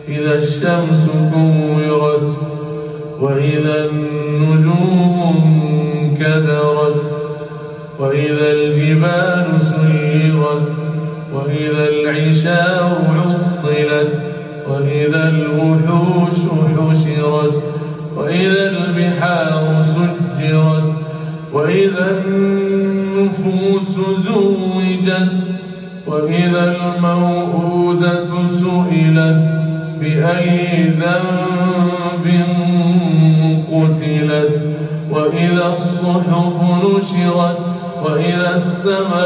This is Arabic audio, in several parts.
إذا الشمس كورت وإذا النجوم انكدرت وإذا الجبال سيرت وإذا العشار عطلت وإذا الوحوش حشرت وإذا البحار سجرت وإذا النفوس زوجت وإذا الموءودة سئلت بأي ذنب قتلت وإذا الصحف نشرت وإذا السماء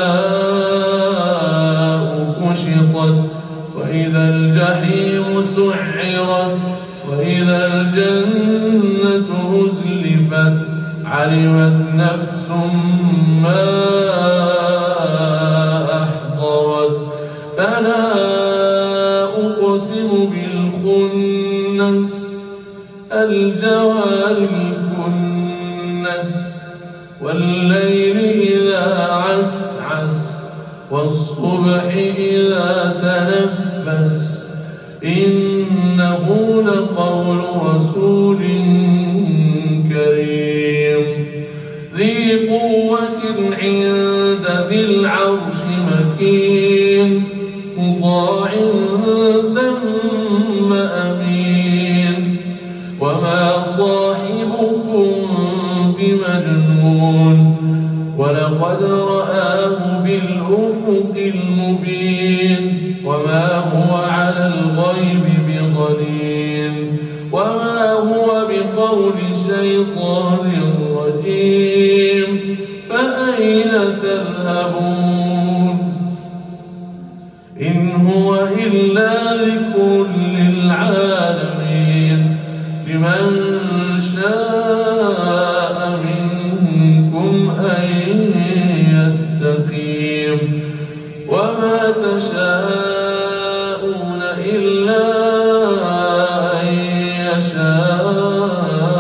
كشطت وإذا الجحيم سعرت وإذا الجنة أزلفت علمت نفس ما أحضرت فلا أقسم بالخنس الجوار الكنس والليل إذا عسعس والصبح إذا تنفس إنه لقول رسول كريم ذي قوة عند ذي العرش مكين مطاع ثم أمين وما صاحبكم بمجنون ولقد رآه بالأفق المبين وما هو على الغيب بضنين وما هو بقول شيطان رجيم فأين تذهبون إن هو إلا ذكر للعالمين لمن شاء منكم أن يستقيم وما تشاءون إلا أن يشاء